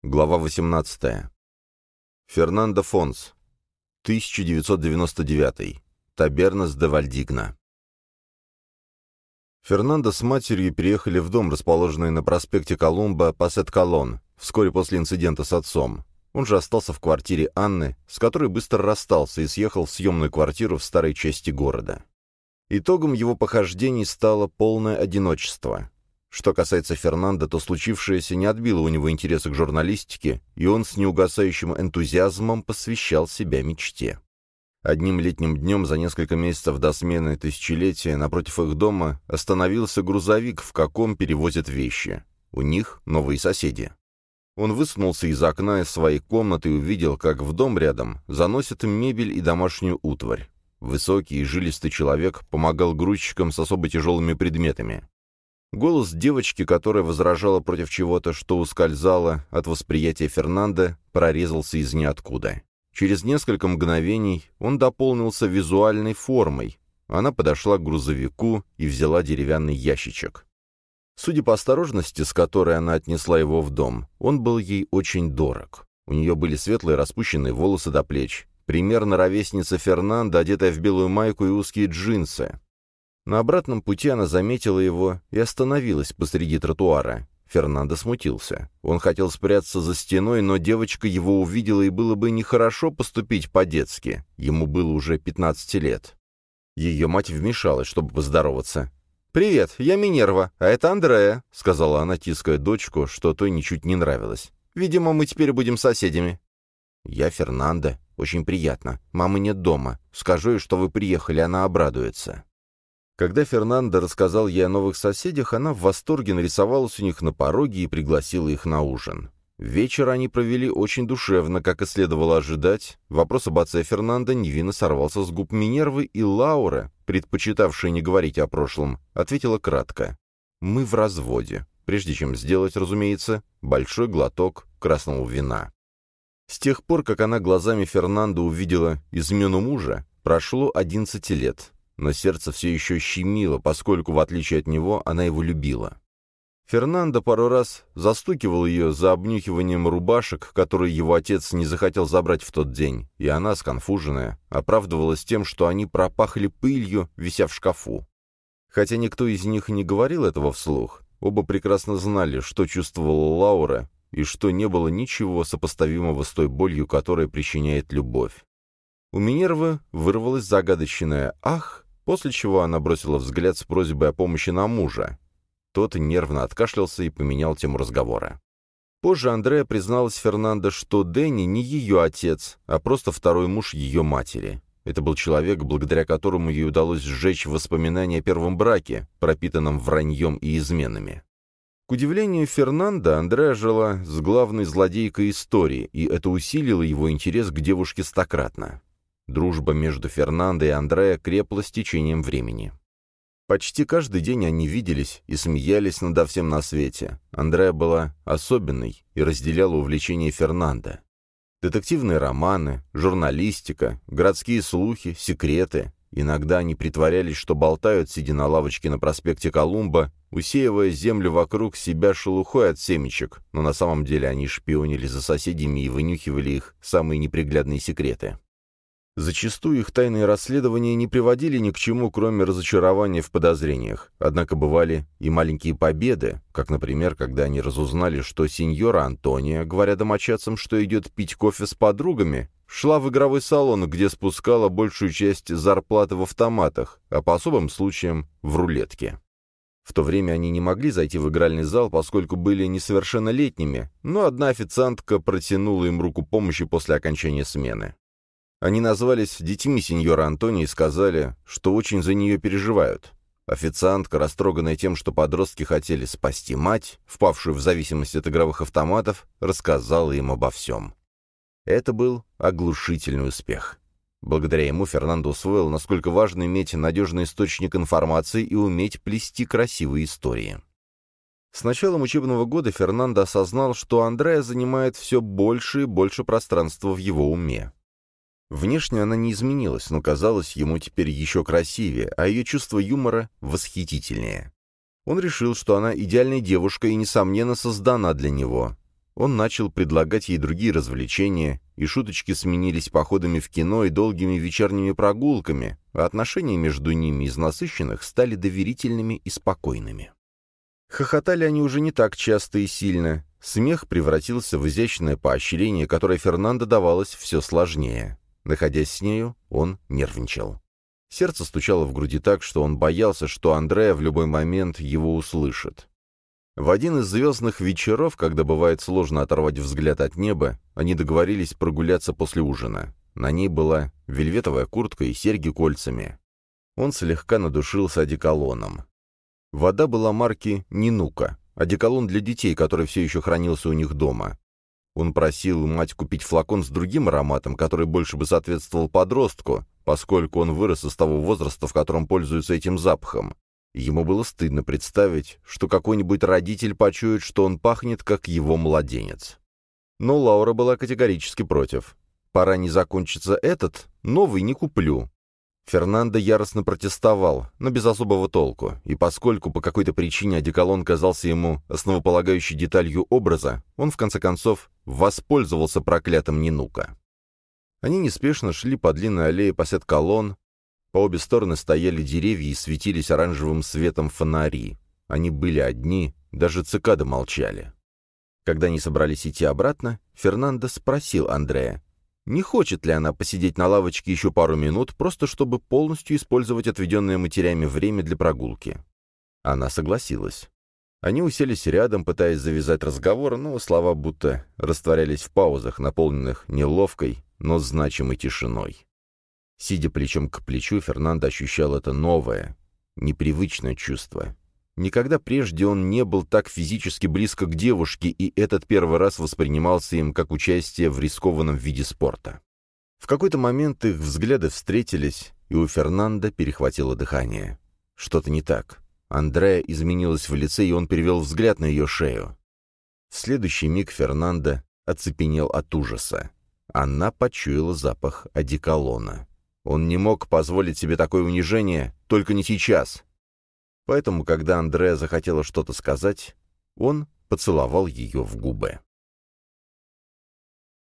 Глава 18. Фернандо Фонс. 1999. Табернас де Вальдигна. Фернандо с матерью переехали в дом, расположенный на проспекте Колумба, Пасет-Колон, вскоре после инцидента с отцом. Он же остался в квартире Анны, с которой быстро расстался и съехал в съемную квартиру в старой части города. Итогом его похождений стало полное одиночество. Что касается Фернандо, то случившееся не отбило у него интереса к журналистике, и он с неугасающим энтузиазмом посвящал себя мечте. Одним летним днем за несколько месяцев до смены тысячелетия напротив их дома остановился грузовик, в каком перевозят вещи. У них новые соседи. Он высунулся из окна из своей комнаты и увидел, как в дом рядом заносят мебель и домашнюю утварь. Высокий и жилистый человек помогал грузчикам с особо тяжелыми предметами. Голос девочки, которая возражала против чего-то, что ускользало от восприятия Фернандо, прорезался из ниоткуда. Через несколько мгновений он дополнился визуальной формой. Она подошла к грузовику и взяла деревянный ящичек. Судя по осторожности, с которой она отнесла его в дом, он был ей очень дорог. У нее были светлые распущенные волосы до плеч, примерно ровесница Фернандо, одетая в белую майку и узкие джинсы. На обратном пути она заметила его и остановилась посреди тротуара. Фернандо смутился. Он хотел спрятаться за стеной, но девочка его увидела, и было бы нехорошо поступить по-детски. Ему было уже 15 лет. Ее мать вмешалась, чтобы поздороваться. «Привет, я Минерва, а это Андреа», — сказала она, тиская дочку, что той ничуть не нравилось. «Видимо, мы теперь будем соседями». «Я Фернандо. Очень приятно. Мамы нет дома. Скажу ей, что вы приехали, она обрадуется». Когда Фернандо рассказал ей о новых соседях, она в восторге нарисовалась у них на пороге и пригласила их на ужин. Вечер они провели очень душевно, как и следовало ожидать. Вопрос об отце Фернандо невинно сорвался с губ Минервы, и Лаура, предпочитавшая не говорить о прошлом, ответила кратко. «Мы в разводе», прежде чем сделать, разумеется, большой глоток красного вина. С тех пор, как она глазами Фернандо увидела измену мужа, прошло 11 лет. Но сердце все еще щемило, поскольку, в отличие от него, она его любила. Фернандо пару раз застукивал ее за обнюхиванием рубашек, которые его отец не захотел забрать в тот день, и она, сконфуженная, оправдывалась тем, что они пропахли пылью, вися в шкафу. Хотя никто из них не говорил этого вслух, оба прекрасно знали, что чувствовала Лаура, и что не было ничего сопоставимого с той болью, которая причиняет любовь. У Минервы вырвалось загадочное «ах», после чего она бросила взгляд с просьбой о помощи на мужа. Тот нервно откашлялся и поменял тему разговора. Позже Андреа призналась Фернандо, что Дэнни не ее отец, а просто второй муж ее матери. Это был человек, благодаря которому ей удалось сжечь воспоминания о первом браке, пропитанном враньем и изменами. К удивлению Фернандо, Андреа жила с главной злодейкой истории, и это усилило его интерес к девушке стократно. Дружба между Фернандо и Андреа крепла с течением времени. Почти каждый день они виделись и смеялись надо всем на свете. Андреа была особенной и разделяла увлечения Фернандо. Детективные романы, журналистика, городские слухи, секреты. Иногда они притворялись, что болтают, сидя на лавочке на проспекте Колумба, усеивая землю вокруг себя шелухой от семечек, но на самом деле они шпионили за соседями и вынюхивали их самые неприглядные секреты. Зачастую их тайные расследования не приводили ни к чему, кроме разочарования в подозрениях. Однако бывали и маленькие победы, как, например, когда они разузнали, что сеньора Антония, говоря домочадцам, что идет пить кофе с подругами, шла в игровой салон, где спускала большую часть зарплаты в автоматах, а по особым случаям в рулетке. В то время они не могли зайти в игральный зал, поскольку были несовершеннолетними, но одна официантка протянула им руку помощи после окончания смены. Они назвались детьми сеньора Антонии и сказали, что очень за нее переживают. Официантка, растроганная тем, что подростки хотели спасти мать, впавшую в зависимость от игровых автоматов, рассказала им обо всем. Это был оглушительный успех. Благодаря ему Фернандо усвоил, насколько важно иметь надежный источник информации и уметь плести красивые истории. С началом учебного года Фернандо осознал, что Андреа занимает все больше и больше пространства в его уме. Внешне она не изменилась, но казалась ему теперь еще красивее, а ее чувство юмора восхитительнее. Он решил, что она идеальная девушка и, несомненно, создана для него. Он начал предлагать ей другие развлечения, и шуточки сменились походами в кино и долгими вечерними прогулками, а отношения между ними из насыщенных стали доверительными и спокойными. Хохотали они уже не так часто и сильно. Смех превратился в изящное поощрение, которое Фернандо давалось все сложнее. Находясь с нею, он нервничал. Сердце стучало в груди так, что он боялся, что Андреа в любой момент его услышит. В один из звездных вечеров, когда бывает сложно оторвать взгляд от неба, они договорились прогуляться после ужина. На ней была вельветовая куртка и серьги кольцами. Он слегка надушился одеколоном. Вода была марки «Нинука», одеколон для детей, который все еще хранился у них дома. Он просил мать купить флакон с другим ароматом, который больше бы соответствовал подростку, поскольку он вырос из того возраста, в котором пользуются этим запахом. Ему было стыдно представить, что какой-нибудь родитель почует, что он пахнет, как его младенец. Но Лаура была категорически против. «Пора не закончится этот, новый не куплю». Фернандо яростно протестовал, но без особого толку, и поскольку по какой-то причине одеколон казался ему основополагающей деталью образа, он в конце концов воспользовался проклятым Нинука. Они неспешно шли по длинной аллее Пассет-Колон. По обе стороны стояли деревья и светились оранжевым светом фонари. Они были одни, даже цикады молчали. Когда они собрались идти обратно, Фернандо спросил Андреа, не хочет ли она посидеть на лавочке еще пару минут, просто чтобы полностью использовать отведенное матерями время для прогулки. Она согласилась. Они уселись рядом, пытаясь завязать разговор, но слова будто растворялись в паузах, наполненных неловкой, но значимой тишиной. Сидя плечом к плечу, Фернандо ощущал это новое, непривычное чувство. Никогда прежде он не был так физически близко к девушке, и этот первый раз воспринимался им как участие в рискованном виде спорта. В какой-то момент их взгляды встретились, и у Фернандо перехватило дыхание. Что-то не так. Андреа изменилась в лице, и он перевел взгляд на ее шею. В следующий миг Фернандо оцепенел от ужаса. Она почуяла запах одеколона. Он не мог позволить себе такое унижение, только не сейчас. Поэтому, когда Андреа захотела что-то сказать, он поцеловал ее в губы.